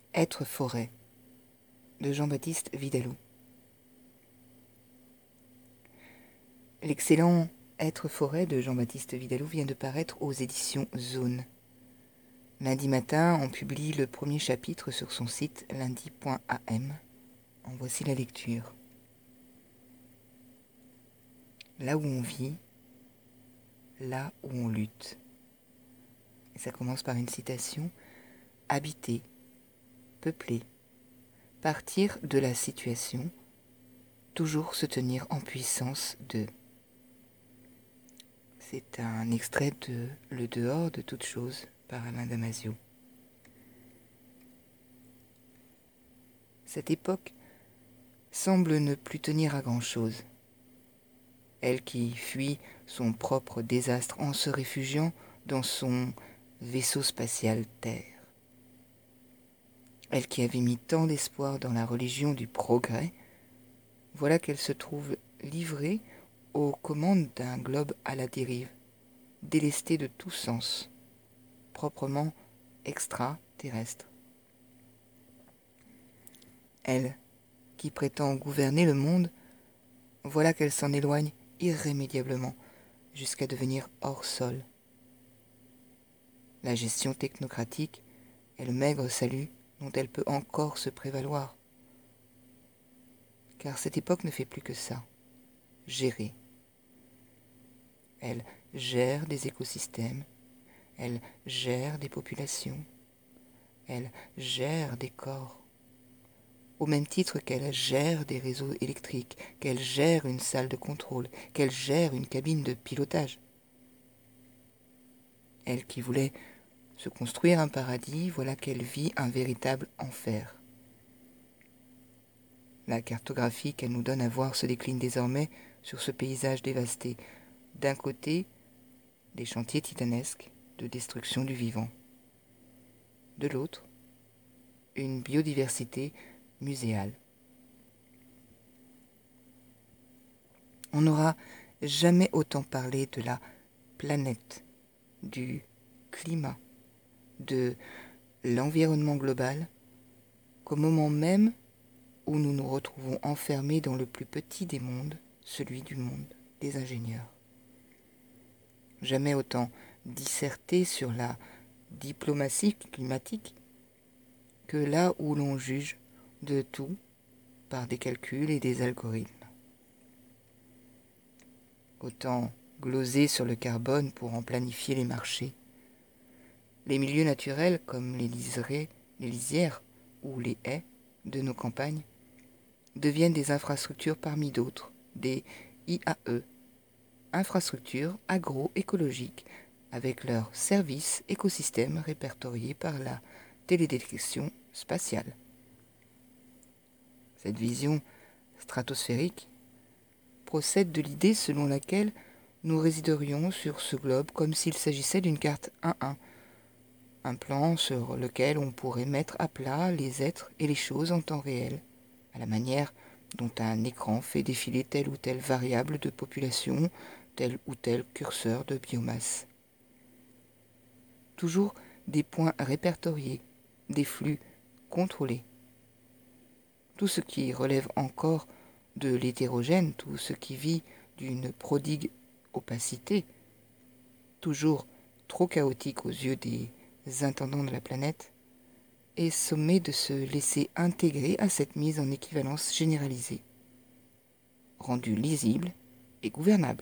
Être forêt de Jean-Baptiste Vidalou. L'excellent Être forêt de Jean-Baptiste Vidalou vient de paraître aux éditions Zone. Lundi matin, on publie le premier chapitre sur son site lundi.am. En voici la lecture. Là où on vit, là où on lutte. Et ça commence par une citation. Habiter, peupler, partir de la situation, toujours se tenir en puissance de. C'est un extrait de Le dehors de toute chose par Alain Damasio. Cette époque semble ne plus tenir à grand-chose. Elle qui fuit son propre désastre en se réfugiant dans son vaisseau spatial Terre. Elle qui avait mis tant d'espoir dans la religion du progrès, voilà qu'elle se trouve livrée aux commandes d'un globe à la dérive, délesté de tout sens, proprement extraterrestre. Elle, qui prétend gouverner le monde, voilà qu'elle s'en éloigne irrémédiablement jusqu'à devenir hors sol. La gestion technocratique est le maigre salut dont elle peut encore se prévaloir. Car cette époque ne fait plus que ça, gérer. Elle gère des écosystèmes, elle gère des populations, elle gère des corps, au même titre qu'elle gère des réseaux électriques, qu'elle gère une salle de contrôle, qu'elle gère une cabine de pilotage. Elle qui voulait se construire un paradis, voilà qu'elle vit un véritable enfer. La cartographie qu'elle nous donne à voir se décline désormais sur ce paysage dévasté. D'un côté, des chantiers titanesques de destruction du vivant. De l'autre, une biodiversité muséale. On n'aura jamais autant parlé de la planète, du climat, de l'environnement global qu'au moment même où nous nous retrouvons enfermés dans le plus petit des mondes, celui du monde des ingénieurs. Jamais autant disserté sur la diplomatie climatique que là où l'on juge de tout par des calculs et des algorithmes. Autant gloser sur le carbone pour en planifier les marchés. Les milieux naturels comme les lisières ou les haies de nos campagnes deviennent des infrastructures parmi d'autres, des IAE, infrastructures agroécologiques, avec leurs services écosystèmes répertoriés par la télédétection spatiale. Cette vision stratosphérique procède de l'idée selon laquelle nous résiderions sur ce globe comme s'il s'agissait d'une carte 1-1, un plan sur lequel on pourrait mettre à plat les êtres et les choses en temps réel, à la manière dont un écran fait défiler telle ou telle variable de population, tel ou tel curseur de biomasse. Toujours des points répertoriés, des flux contrôlés. Tout ce qui relève encore de l'hétérogène, tout ce qui vit d'une prodigue opacité, toujours trop chaotique aux yeux des intendants de la planète, est sommé de se laisser intégrer à cette mise en équivalence généralisée, rendue lisible et gouvernable.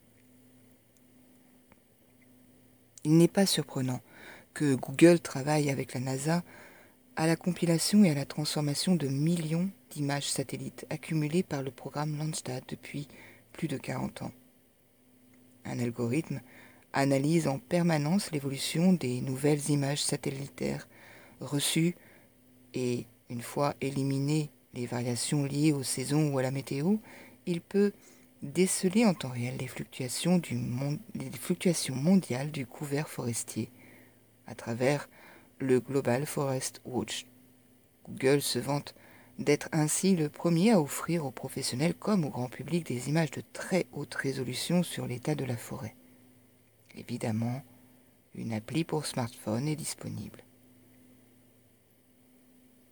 Il n'est pas surprenant que Google travaille avec la NASA à la compilation et à la transformation de millions d'images satellites accumulées par le programme Landsat depuis plus de 40 ans. Un algorithme analyse en permanence l'évolution des nouvelles images satellitaires reçues et, une fois éliminées les variations liées aux saisons ou à la météo, il peut déceler en temps réel les fluctuations mondiales du couvert forestier à travers le Global Forest Watch. Google se vante d'être ainsi le premier à offrir aux professionnels comme au grand public des images de très haute résolution sur l'état de la forêt. Évidemment, une appli pour smartphone est disponible.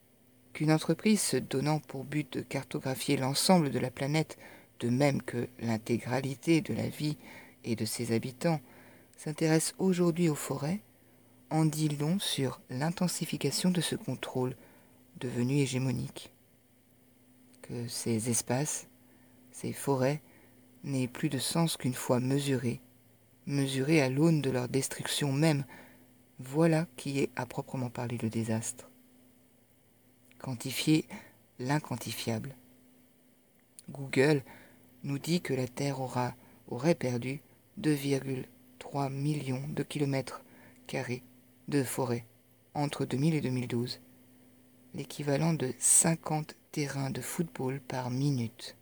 qu'une entreprise se donnant pour but de cartographier l'ensemble de la planète, de même que l'intégralité de la vie et de ses habitants, s'intéresse aujourd'hui aux forêts, en dit long sur l'intensification de ce contrôle devenu hégémonique. Que ces espaces, ces forêts, n'aient plus de sens qu'une fois mesurés à l'aune de leur destruction même, voilà qui est à proprement parler le désastre. Quantifier l'inquantifiable. Google nous dit que la Terre aurait perdu 2,3 millions de kilomètres carrés de forêt entre 2000 et 2012, l'équivalent de 50 terrains de football par minute.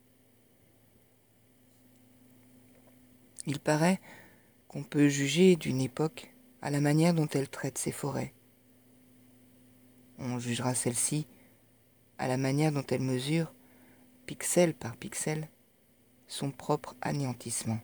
Il paraît qu'on peut juger d'une époque à la manière dont elle traite ses forêts. On jugera celle-ci à la manière dont elle mesure, pixel par pixel, son propre anéantissement.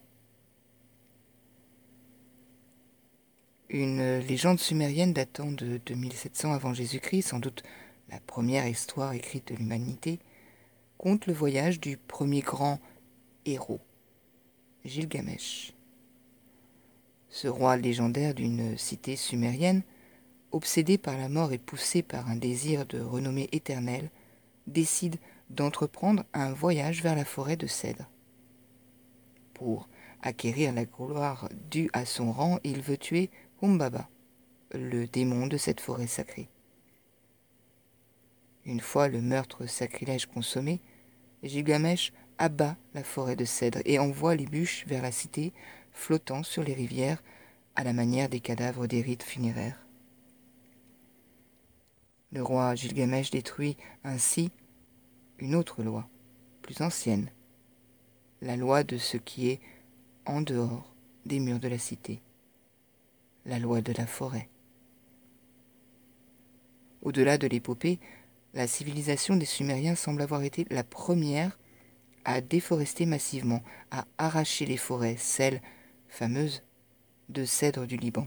Une légende sumérienne datant de 2700 avant Jésus-Christ, sans doute la première histoire écrite de l'humanité, conte le voyage du premier grand héros, Gilgamesh. Ce roi légendaire d'une cité sumérienne, obsédé par la mort et poussé par un désir de renommée éternelle, décide d'entreprendre un voyage vers la forêt de cèdres. Pour acquérir la gloire due à son rang, il veut tuer Humbaba, le démon de cette forêt sacrée. Une fois le meurtre sacrilège consommé, Gilgamesh abat la forêt de cèdres et envoie les bûches vers la cité, flottant sur les rivières à la manière des cadavres des rites funéraires. Le roi Gilgamesh détruit ainsi une autre loi, plus ancienne, la loi de ce qui est en dehors des murs de la cité, la loi de la forêt. Au-delà de l'épopée, la civilisation des Sumériens semble avoir été la première à déforester massivement, à arracher les forêts, celles fameuses de cèdres du Liban.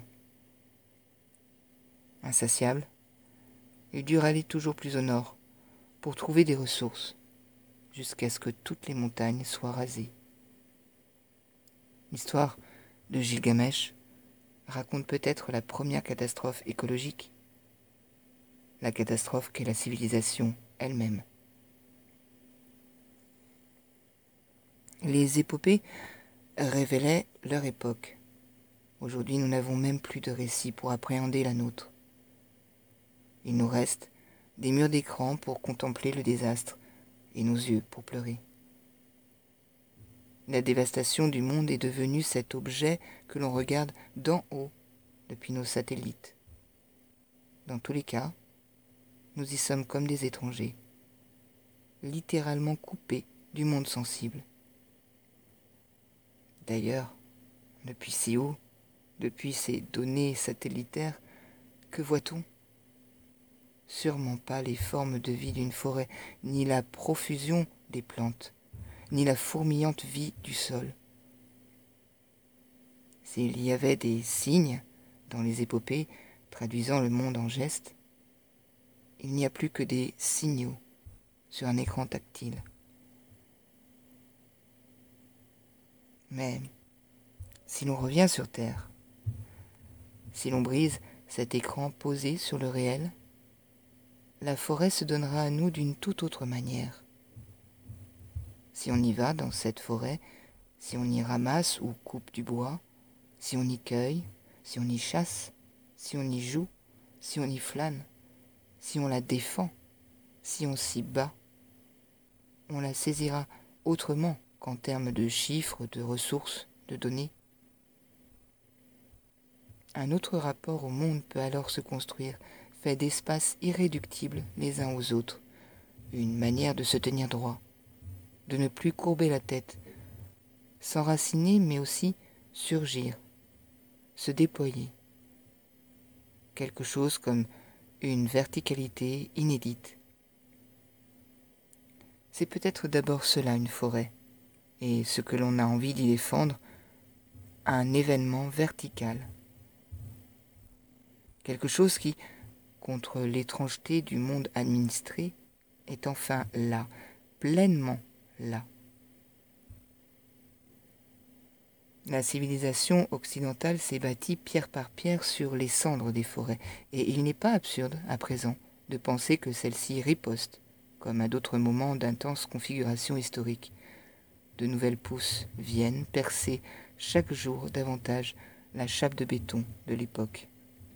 Insatiables, ils durent aller toujours plus au nord pour trouver des ressources, jusqu'à ce que toutes les montagnes soient rasées. L'histoire de Gilgamesh raconte peut-être la première catastrophe écologique, la catastrophe qu'est la civilisation elle-même. Les épopées révélaient leur époque. Aujourd'hui, nous n'avons même plus de récits pour appréhender la nôtre. Il nous reste des murs d'écran pour contempler le désastre et nos yeux pour pleurer. La dévastation du monde est devenue cet objet que l'on regarde d'en haut depuis nos satellites. Dans tous les cas, nous y sommes comme des étrangers, littéralement coupés du monde sensible. D'ailleurs, depuis si haut, depuis ces données satellitaires, que voit-on ? Sûrement pas les formes de vie d'une forêt, ni la profusion des plantes, ni la fourmillante vie du sol. S'il y avait des signes dans les épopées traduisant le monde en gestes, il n'y a plus que des signaux sur un écran tactile. Mais si l'on revient sur Terre, si l'on brise cet écran posé sur le réel, la forêt se donnera à nous d'une toute autre manière. Si on y va dans cette forêt, si on y ramasse ou coupe du bois, si on y cueille, si on y chasse, si on y joue, si on y flâne, si on la défend, si on s'y bat, on la saisira autrement qu'en termes de chiffres, de ressources, de données. Un autre rapport au monde peut alors se construire, fait d'espaces irréductibles les uns aux autres, une manière de se tenir droit, de ne plus courber la tête, s'enraciner mais aussi surgir, se déployer. Quelque chose comme une verticalité inédite. C'est peut-être d'abord cela une forêt, et ce que l'on a envie d'y défendre, un événement vertical. Quelque chose qui contre l'étrangeté du monde administré est enfin là, pleinement là. La civilisation occidentale s'est bâtie pierre par pierre sur les cendres des forêts, et il n'est pas absurde, à présent, de penser que celle-ci riposte, comme à d'autres moments d'intenses configurations historiques. De nouvelles pousses viennent percer chaque jour davantage la chape de béton de l'époque.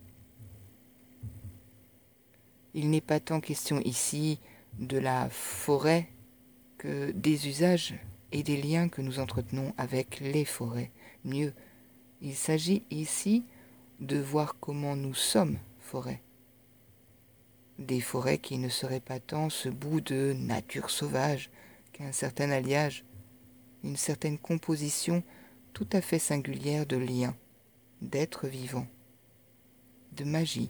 Il n'est pas tant question ici de la forêt que des usages et des liens que nous entretenons avec les forêts. Mieux, il s'agit ici de voir comment nous sommes forêts. Des forêts qui ne seraient pas tant ce bout de nature sauvage qu'un certain alliage, une certaine composition tout à fait singulière de liens, d'êtres vivants, de magie.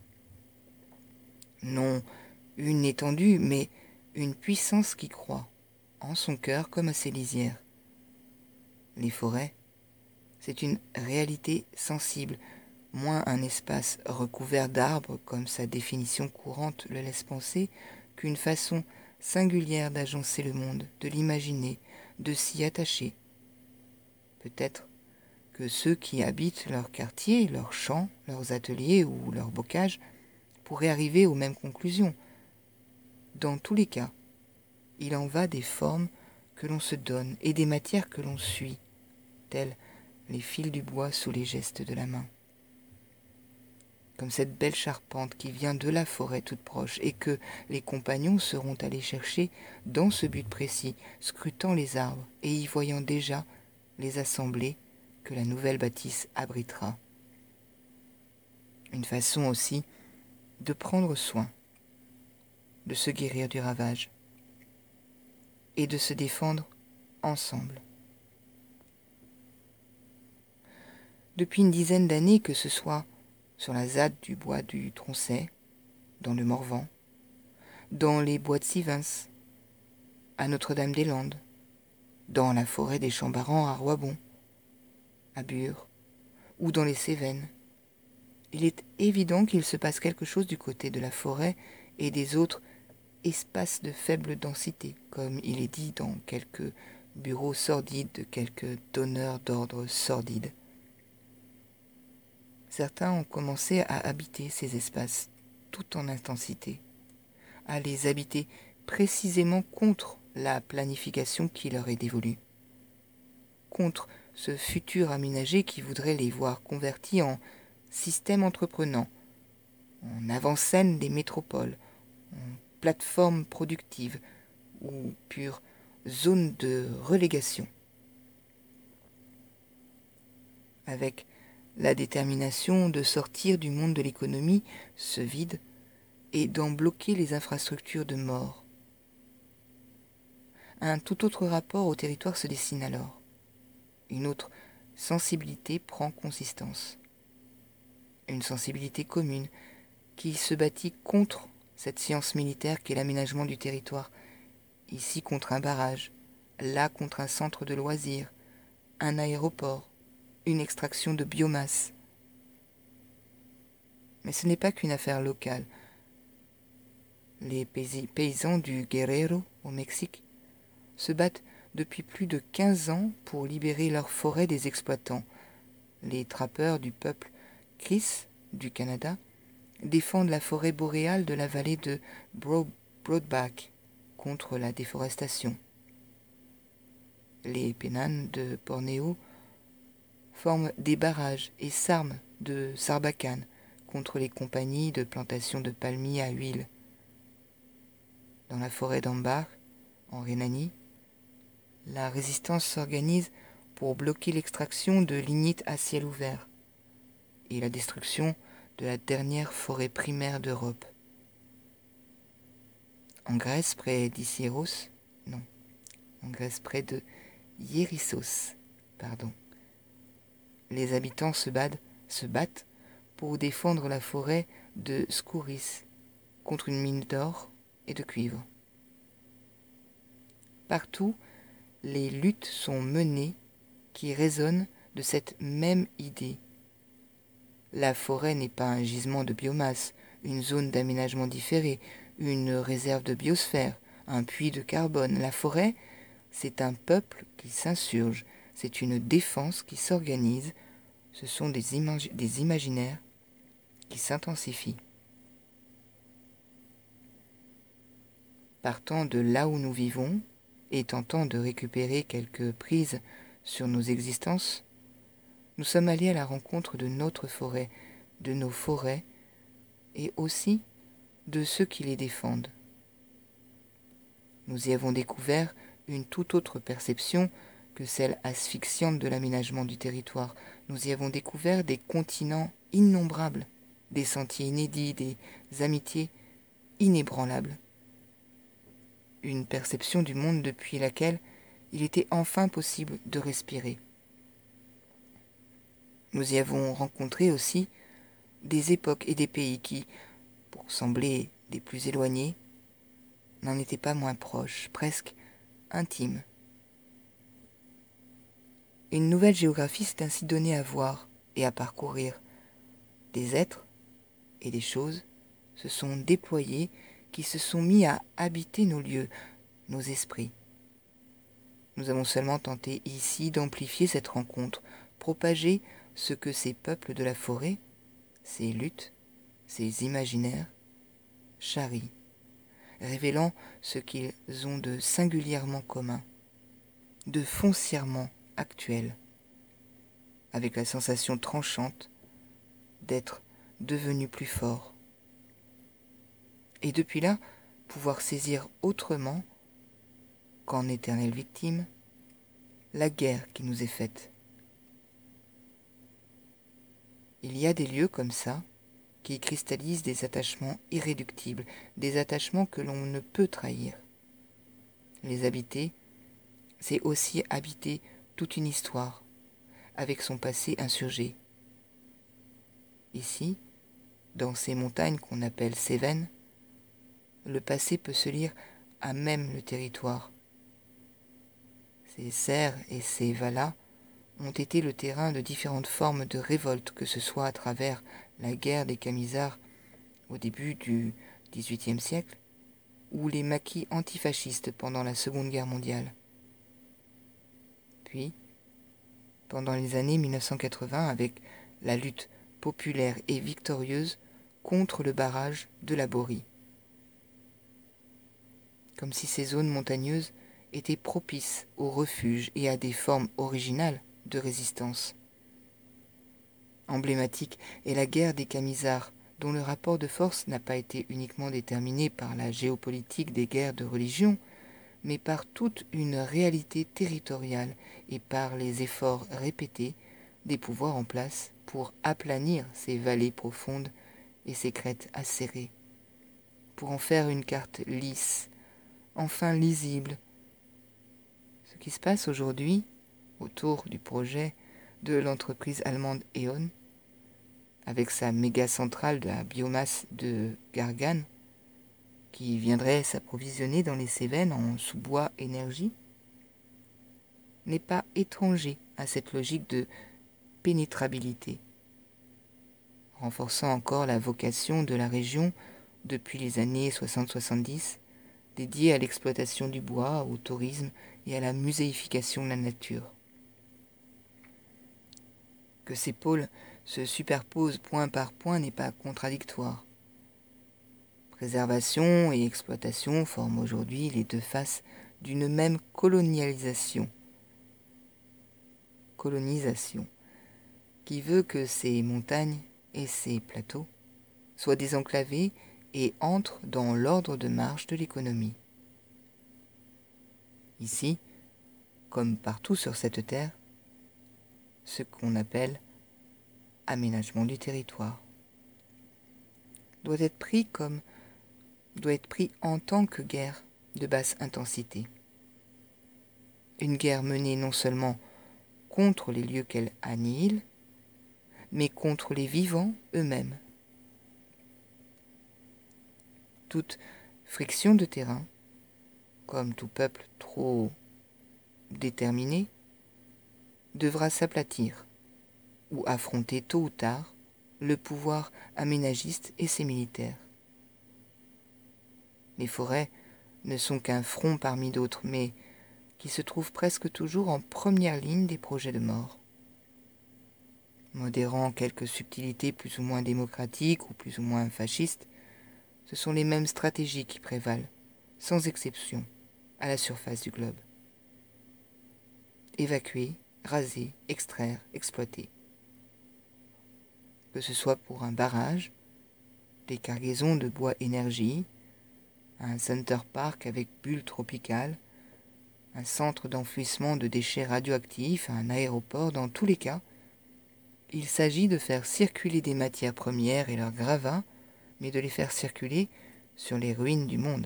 Non une étendue, mais une puissance qui croît, en son cœur comme à ses lisières. Les forêts, c'est une réalité sensible, moins un espace recouvert d'arbres, comme sa définition courante le laisse penser, qu'une façon singulière d'agencer le monde, de l'imaginer, de s'y attacher. Peut-être que ceux qui habitent leur quartier, leurs champs, leurs ateliers ou leurs bocages pourraient arriver aux mêmes conclusions. Dans tous les cas, il en va des formes que l'on se donne et des matières que l'on suit, telles les fils du bois sous les gestes de la main. Comme cette belle charpente qui vient de la forêt toute proche et que les compagnons seront allés chercher dans ce but précis, scrutant les arbres et y voyant déjà les assemblées que la nouvelle bâtisse abritera. Une façon aussi de prendre soin, de se guérir du ravage et de se défendre ensemble. Depuis une dizaine d'années, que ce soit sur la ZAD du bois du Troncet, dans le Morvan, dans les bois de Sivens, à Notre-Dame-des-Landes, dans la forêt des Chambarans à Roibon, à Bure, ou dans les Cévennes, il est évident qu'il se passe quelque chose du côté de la forêt et des autres espaces de faible densité, comme il est dit dans quelques bureaux sordides de quelques donneurs d'ordre sordides. Certains ont commencé à habiter ces espaces tout en intensité, à les habiter précisément contre la planification qui leur est dévolue, contre ce futur aménagé qui voudrait les voir convertis en système entreprenant, en avant-scène des métropoles, en plateforme productive ou pure zone de relégation. Avec la détermination de sortir du monde de l'économie, ce vide, et d'en bloquer les infrastructures de mort. Un tout autre rapport au territoire se dessine alors. Une autre sensibilité prend consistance. Une sensibilité commune qui se bâtit contre cette science militaire qu'est l'aménagement du territoire, ici contre un barrage, là contre un centre de loisirs, un aéroport, une extraction de biomasse. Mais ce n'est pas qu'une affaire locale. Les paysans du Guerrero, au Mexique, se battent depuis plus de 15 ans pour libérer leurs forêts des exploitants. Les trappeurs du peuple Chris, du Canada, défendent la forêt boréale de la vallée de Broadback contre la déforestation. Les Penan de Bornéo forment des barrages et s'arment de sarbacane contre les compagnies de plantation de palmiers à huile. Dans la forêt d'Ambar, en Rhénanie, la résistance s'organise pour bloquer l'extraction de lignite à ciel ouvert et la destruction de la dernière forêt primaire d'Europe. En Grèce, près d'Issyros, non, en Grèce, près de Hérissos, les habitants se battent pour défendre la forêt de Skouris contre une mine d'or et de cuivre. Partout, les luttes sont menées qui résonnent de cette même idée. La forêt n'est pas un gisement de biomasse, une zone d'aménagement différé, une réserve de biosphère, un puits de carbone. La forêt, c'est un peuple qui s'insurge, c'est une défense qui s'organise, ce sont des imaginaires qui s'intensifient. Partant de là où nous vivons et tentant de récupérer quelques prises sur nos existences, nous sommes allés à la rencontre de notre forêt, de nos forêts et aussi de ceux qui les défendent. Nous y avons découvert une toute autre perception que celle asphyxiante de l'aménagement du territoire. Nous y avons découvert des continents innombrables, des sentiers inédits, des amitiés inébranlables. Une perception du monde depuis laquelle il était enfin possible de respirer. Nous y avons rencontré aussi des époques et des pays qui, pour sembler des plus éloignés, n'en étaient pas moins proches, presque intimes. Une nouvelle géographie s'est ainsi donnée à voir et à parcourir. Des êtres et des choses se sont déployés, qui se sont mis à habiter nos lieux, nos esprits. Nous avons seulement tenté ici d'amplifier cette rencontre, propager ce que ces peuples de la forêt, ces luttes, ces imaginaires, charrient, révélant ce qu'ils ont de singulièrement commun, de foncièrement actuel, avec la sensation tranchante d'être devenu plus fort. Et depuis là, pouvoir saisir autrement qu'en éternelle victime la guerre qui nous est faite. Il y a des lieux comme ça qui cristallisent des attachements irréductibles, des attachements que l'on ne peut trahir. Les habiter, c'est aussi habiter toute une histoire, avec son passé insurgé. Ici, dans ces montagnes qu'on appelle Cévennes, le passé peut se lire à même le territoire. Ces serres et ces valas ont été le terrain de différentes formes de révolte, que ce soit à travers la guerre des Camisards au début du XVIIIe siècle, ou les maquis antifascistes pendant la Seconde Guerre mondiale. Puis, pendant les années 1980, avec la lutte populaire et victorieuse contre le barrage de la Borie. Comme si ces zones montagneuses étaient propices au refuge et à des formes originales de résistance. Emblématique est la guerre des Camisards, dont le rapport de force n'a pas été uniquement déterminé par la géopolitique des guerres de religion, mais par toute une réalité territoriale et par les efforts répétés des pouvoirs en place pour aplanir ces vallées profondes et ces crêtes acérées, pour en faire une carte lisse, enfin lisible. Ce qui se passe aujourd'hui autour du projet de l'entreprise allemande E.ON, avec sa méga centrale de la biomasse de Gargan, qui viendrait s'approvisionner dans les Cévennes en sous-bois énergie, n'est pas étranger à cette logique de pénétrabilité, renforçant encore la vocation de la région depuis les années 60-70, dédiée à l'exploitation du bois, au tourisme et à la muséification de la nature. Que ces pôles se superposent point par point n'est pas contradictoire. Préservation et exploitation forment aujourd'hui les deux faces d'une même colonisation, qui veut que ces montagnes et ces plateaux soient désenclavés et entrent dans l'ordre de marche de l'économie. Ici, comme partout sur cette terre, ce qu'on appelle aménagement du territoire doit être pris en tant que guerre de basse intensité. Une guerre menée non seulement contre les lieux qu'elle annihile, mais contre les vivants eux-mêmes. Toute friction de terrain, comme tout peuple trop déterminé, devra s'aplatir ou affronter tôt ou tard le pouvoir aménagiste et ses militaires. Les forêts ne sont qu'un front parmi d'autres, mais qui se trouvent presque toujours en première ligne des projets de mort. Modérant quelques subtilités plus ou moins démocratiques ou plus ou moins fascistes, ce sont les mêmes stratégies qui prévalent, sans exception, à la surface du globe. Évacuer, raser, extraire, exploiter. Que ce soit pour un barrage, des cargaisons de bois énergie, un Center Park avec bulles tropicales, un centre d'enfouissement de déchets radioactifs, un aéroport, dans tous les cas, il s'agit de faire circuler des matières premières et leurs gravats, mais de les faire circuler sur les ruines du monde.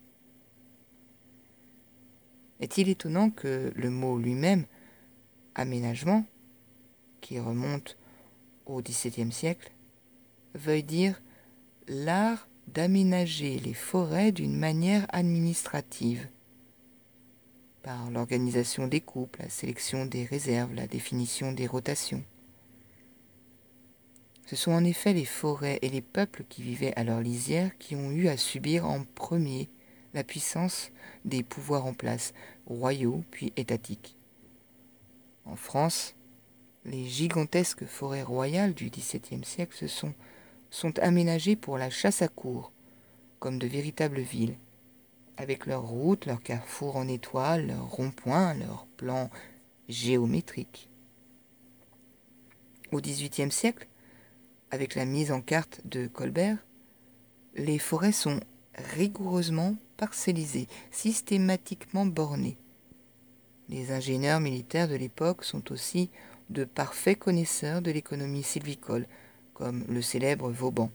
Est-il étonnant que le mot lui-même, aménagement, qui remonte au XVIIe siècle, veuille dire l'art d'aménager les forêts d'une manière administrative, par l'organisation des coupes, la sélection des réserves, la définition des rotations. Ce sont en effet les forêts et les peuples qui vivaient à leur lisière qui ont eu à subir en premier la puissance des pouvoirs en place, royaux puis étatiques. En France, les gigantesques forêts royales du XVIIe siècle sont aménagées pour la chasse à courre, comme de véritables villes, avec leurs routes, leurs carrefours en étoiles, leurs ronds-points, leurs plans géométriques. Au XVIIIe siècle, avec la mise en carte de Colbert, les forêts sont rigoureusement parcellisées, systématiquement bornées. Les ingénieurs militaires de l'époque sont aussi de parfaits connaisseurs de l'économie sylvicole, comme le célèbre Vauban.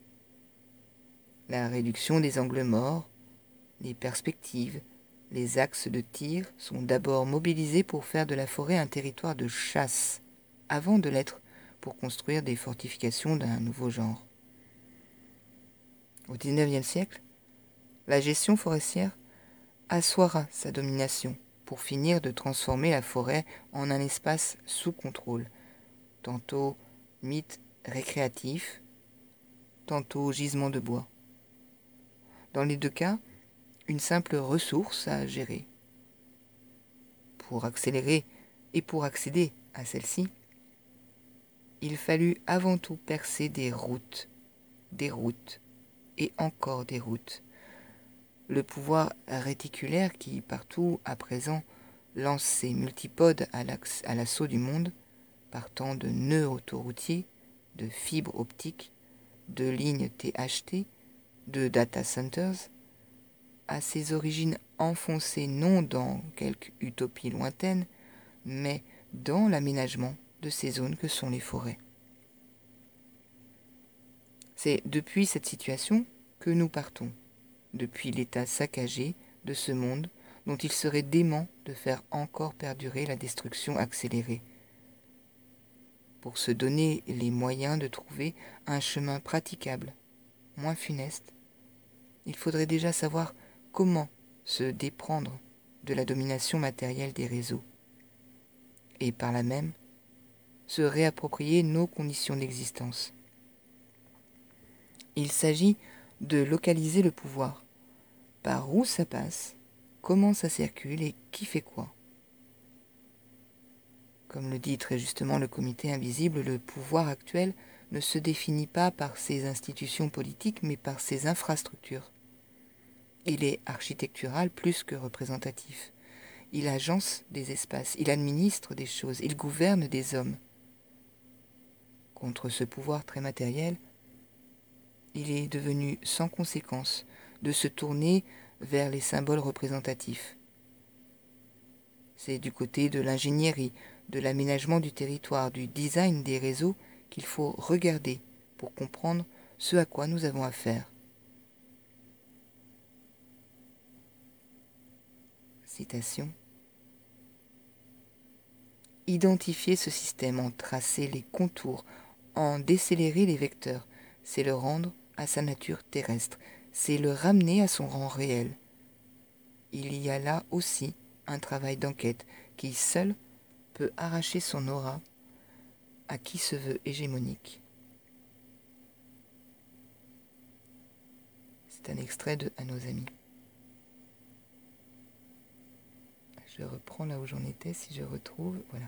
La réduction des angles morts, les perspectives, les axes de tir sont d'abord mobilisés pour faire de la forêt un territoire de chasse, avant de l'être pour construire des fortifications d'un nouveau genre. Au XIXe siècle, la gestion forestière assoira sa domination pour finir de transformer la forêt en un espace sous contrôle, tantôt mythe récréatif, tantôt gisement de bois. Dans les deux cas, une simple ressource à gérer. Pour accélérer et pour accéder à celle-ci, il fallut avant tout percer des routes et encore des routes. Le pouvoir réticulaire qui, partout à présent, lance ses multipodes à l'assaut du monde, partant de nœuds autoroutiers, de fibres optiques, de lignes THT, de data centers, a ses origines enfoncées non dans quelque utopie lointaine, mais dans l'aménagement de ces zones que sont les forêts. C'est depuis cette situation que nous partons, depuis l'état saccagé de ce monde dont il serait dément de faire encore perdurer la destruction accélérée, pour se donner les moyens de trouver un chemin praticable, moins funeste. Il faudrait déjà savoir comment se déprendre de la domination matérielle des réseaux, et par là même se réapproprier nos conditions d'existence. Il s'agit de localiser le pouvoir, par où ça passe, comment ça circule et qui fait quoi. Comme le dit très justement le comité invisible, le pouvoir actuel ne se définit pas par ses institutions politiques, mais par ses infrastructures. Il est architectural plus que représentatif. Il agence des espaces, il administre des choses, il gouverne des hommes. Contre ce pouvoir très matériel, il est devenu sans conséquence de se tourner vers les symboles représentatifs. C'est du côté de l'ingénierie, de l'aménagement du territoire, du design des réseaux qu'il faut regarder pour comprendre ce à quoi nous avons affaire. Citation. Identifier ce système, en tracer les contours, en décélérer les vecteurs, c'est le rendre à sa nature terrestre, c'est le ramener à son rang réel. Il y a là aussi un travail d'enquête qui seul peut arracher son aura à qui se veut hégémonique. C'est un extrait de À nos amis. Je reprends là où j'en étais, si je retrouve, voilà.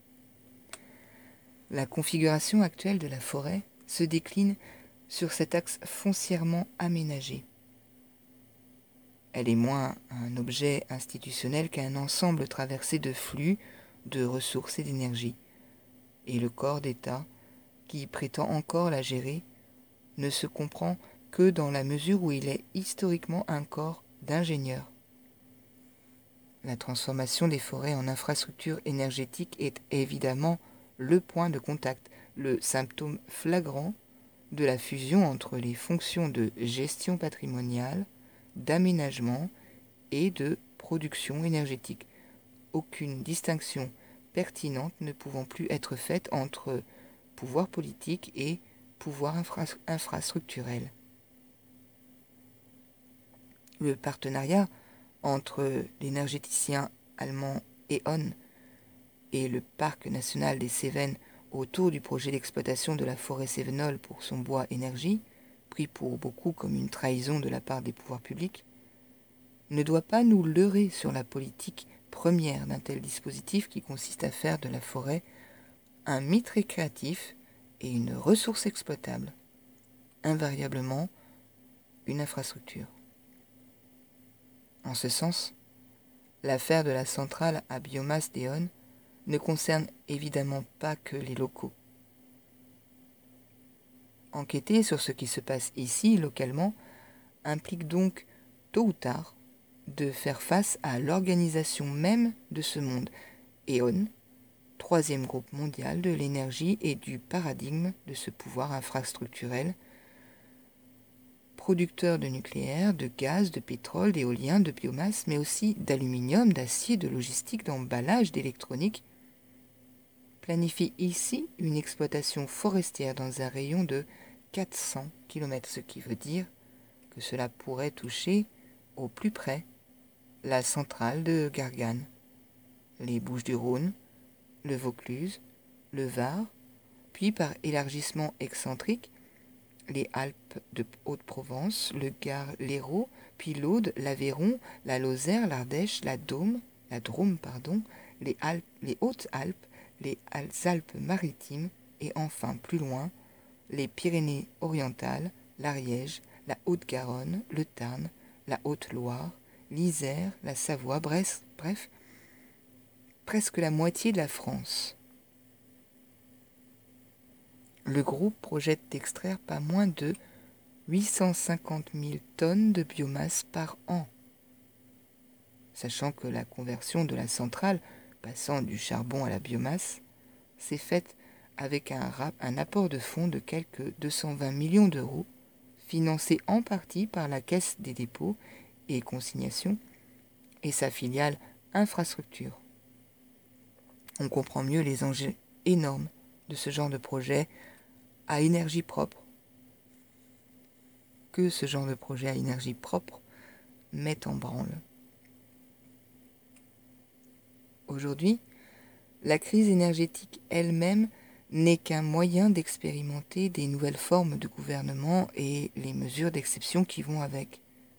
La configuration actuelle de la forêt se décline sur cet axe foncièrement aménagé. Elle est moins un objet institutionnel qu'un ensemble traversé de flux, de ressources et d'énergie. Et le corps d'État, qui prétend encore la gérer, ne se comprend que dans la mesure où il est historiquement un corps d'ingénieurs. La transformation des forêts en infrastructures énergétiques est évidemment le point de contact, le symptôme flagrant de la fusion entre les fonctions de gestion patrimoniale, d'aménagement et de production énergétique. Aucune distinction pertinente ne pouvant plus être faite entre pouvoir politique et pouvoir infrastructurel. Le partenariat entre l'énergéticien allemand E.ON et le parc national des Cévennes autour du projet d'exploitation de la forêt cévenole pour son bois énergie, pris pour beaucoup comme une trahison de la part des pouvoirs publics, ne doit pas nous leurrer sur la politique première d'un tel dispositif qui consiste à faire de la forêt un mythe récréatif et une ressource exploitable, invariablement une infrastructure. En ce sens, l'affaire de la centrale à biomasse d'E.ON ne concerne évidemment pas que les locaux. Enquêter sur ce qui se passe ici, localement, implique donc, tôt ou tard, de faire face à l'organisation même de ce monde. E.ON, troisième groupe mondial de l'énergie et du paradigme de ce pouvoir infrastructurel, producteur de nucléaire, de gaz, de pétrole, d'éolien, de biomasse, mais aussi d'aluminium, d'acier, de logistique, d'emballage, d'électronique, planifie ici une exploitation forestière dans un rayon de 400 km, ce qui veut dire que cela pourrait toucher au plus près la centrale de Garganne, les Bouches-du-Rhône, le Vaucluse, le Var, puis par élargissement excentrique, les Alpes de Haute-Provence, le Gard, l'Hérault, puis l'Aude, l'Aveyron, la Lozère, l'Ardèche, la Drôme, les Hautes-Alpes, les Alpes-Maritimes et enfin plus loin, les Pyrénées-Orientales, l'Ariège, la Haute-Garonne, le Tarn, la Haute-Loire, l'Isère, la Savoie, bref, presque la moitié de la France. Le groupe projette d'extraire pas moins de 850 000 tonnes de biomasse par an, sachant que la conversion de la centrale, passant du charbon à la biomasse, s'est faite avec un apport de fonds de quelques 220 millions d'euros, financé en partie par la Caisse des dépôts et consignations et sa filiale Infrastructure. On comprend mieux les enjeux énormes de ce genre de projet à énergie propre que ce genre de projet à énergie propre met en branle. Aujourd'hui, la crise énergétique elle-même n'est qu'un moyen d'expérimenter des nouvelles formes de gouvernement et les mesures d'exception qui vont avec.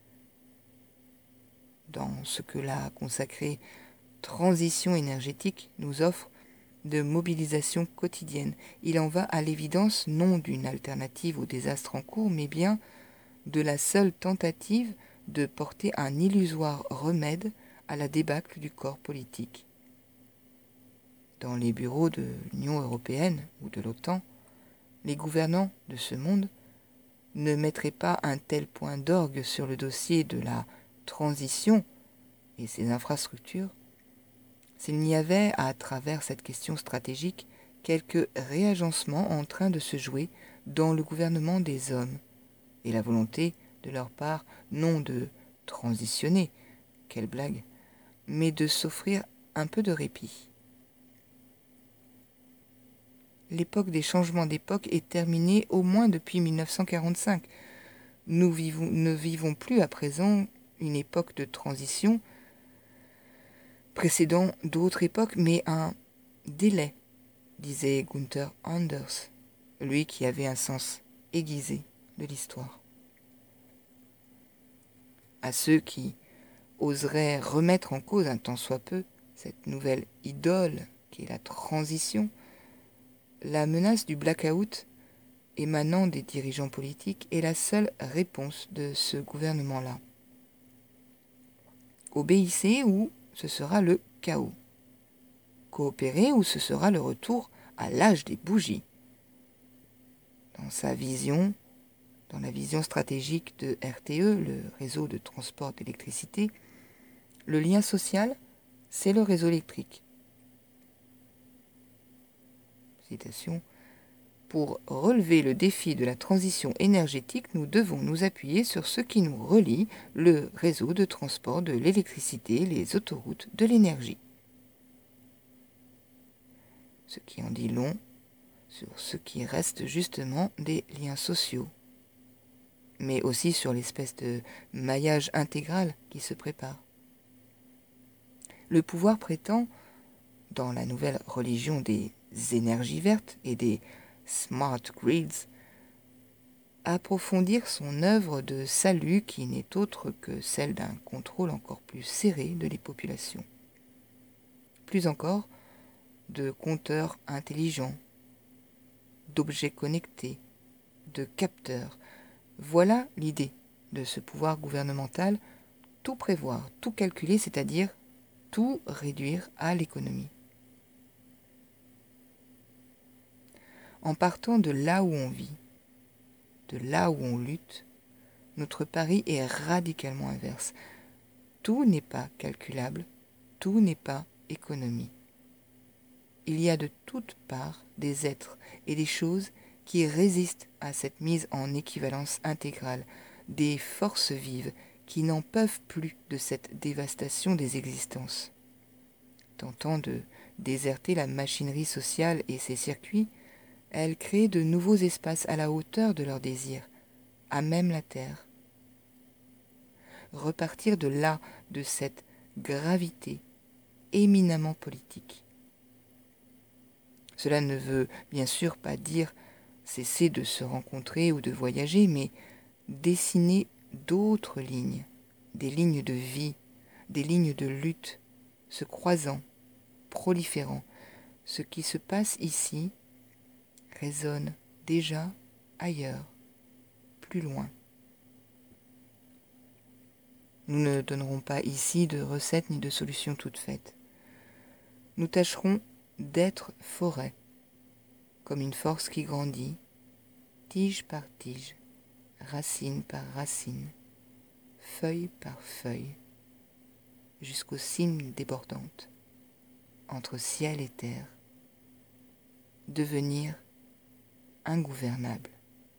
Dans ce que la consacrée transition énergétique nous offre de mobilisation quotidienne, il en va à l'évidence non d'une alternative au désastre en cours, mais bien de la seule tentative de porter un illusoire remède à la débâcle du corps politique. Dans les bureaux de l'Union européenne ou de l'OTAN, les gouvernants de ce monde ne mettraient pas un tel point d'orgue sur le dossier de la transition et ses infrastructures s'il n'y avait, à travers cette question stratégique, quelque réagencement en train de se jouer dans le gouvernement des hommes, et la volonté, de leur part, non de transitionner, quelle blague, mais de s'offrir un peu de répit. L'époque des changements d'époque est terminée au moins depuis 1945. Nous ne vivons plus à présent une époque de transition précédant d'autres époques, mais un délai, disait Gunther Anders, lui qui avait un sens aiguisé de l'histoire. à ceux qui oseraient remettre en cause un tant soit peu cette nouvelle idole qui est la transition, la menace du blackout émanant des dirigeants politiques est la seule réponse de ce gouvernement-là. Obéissez ou ce sera le chaos. Coopérez ou ce sera le retour à l'âge des bougies. Dans sa vision, dans la vision stratégique de RTE, le réseau de transport d'électricité, le lien social, c'est le réseau électrique. Citation. Pour relever le défi de la transition énergétique, nous devons nous appuyer sur ce qui nous relie, le réseau de transport de l'électricité, les autoroutes de l'énergie. Ce qui en dit long sur ce qui reste justement des liens sociaux, mais aussi sur l'espèce de maillage intégral qui se prépare. Le pouvoir prétend, dans la nouvelle religion des énergies vertes et des smart grids, approfondir son œuvre de salut qui n'est autre que celle d'un contrôle encore plus serré de les populations. Plus encore, de compteurs intelligents, d'objets connectés, de capteurs. Voilà l'idée de ce pouvoir gouvernemental, tout prévoir, tout calculer, c'est-à-dire tout réduire à l'économie. En partant de là où on vit, de là où on lutte, notre pari est radicalement inverse. Tout n'est pas calculable, tout n'est pas économie. Il y a de toutes parts des êtres et des choses qui résistent à cette mise en équivalence intégrale, des forces vives qui n'en peuvent plus de cette dévastation des existences. Tentant de déserter la machinerie sociale et ses circuits, elles créent de nouveaux espaces à la hauteur de leurs désirs, à même la terre. Repartir de là, de cette gravité éminemment politique. Cela ne veut bien sûr pas dire cesser de se rencontrer ou de voyager, mais dessiner d'autres lignes, des lignes de vie, des lignes de lutte, se croisant, proliférant. Ce qui se passe ici résonne déjà ailleurs, plus loin. Nous ne donnerons pas ici de recettes ni de solutions toutes faites. Nous tâcherons d'être forêt, comme une force qui grandit, tige par tige, racine par racine, feuille par feuille, jusqu'aux cimes débordantes, entre ciel et terre, devenir ingouvernable.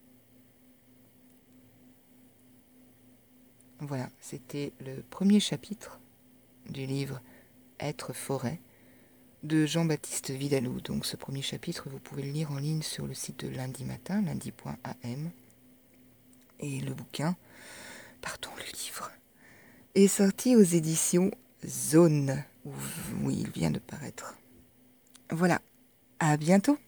Voilà, c'était le premier chapitre du livre Être forêt de Jean-Baptiste Vidalou. Donc ce premier chapitre, vous pouvez le lire en ligne sur le site de Lundi Matin, lundi.am. Et le bouquin, le livre, est sorti aux éditions Zone, où il vient de paraître. Voilà, à bientôt.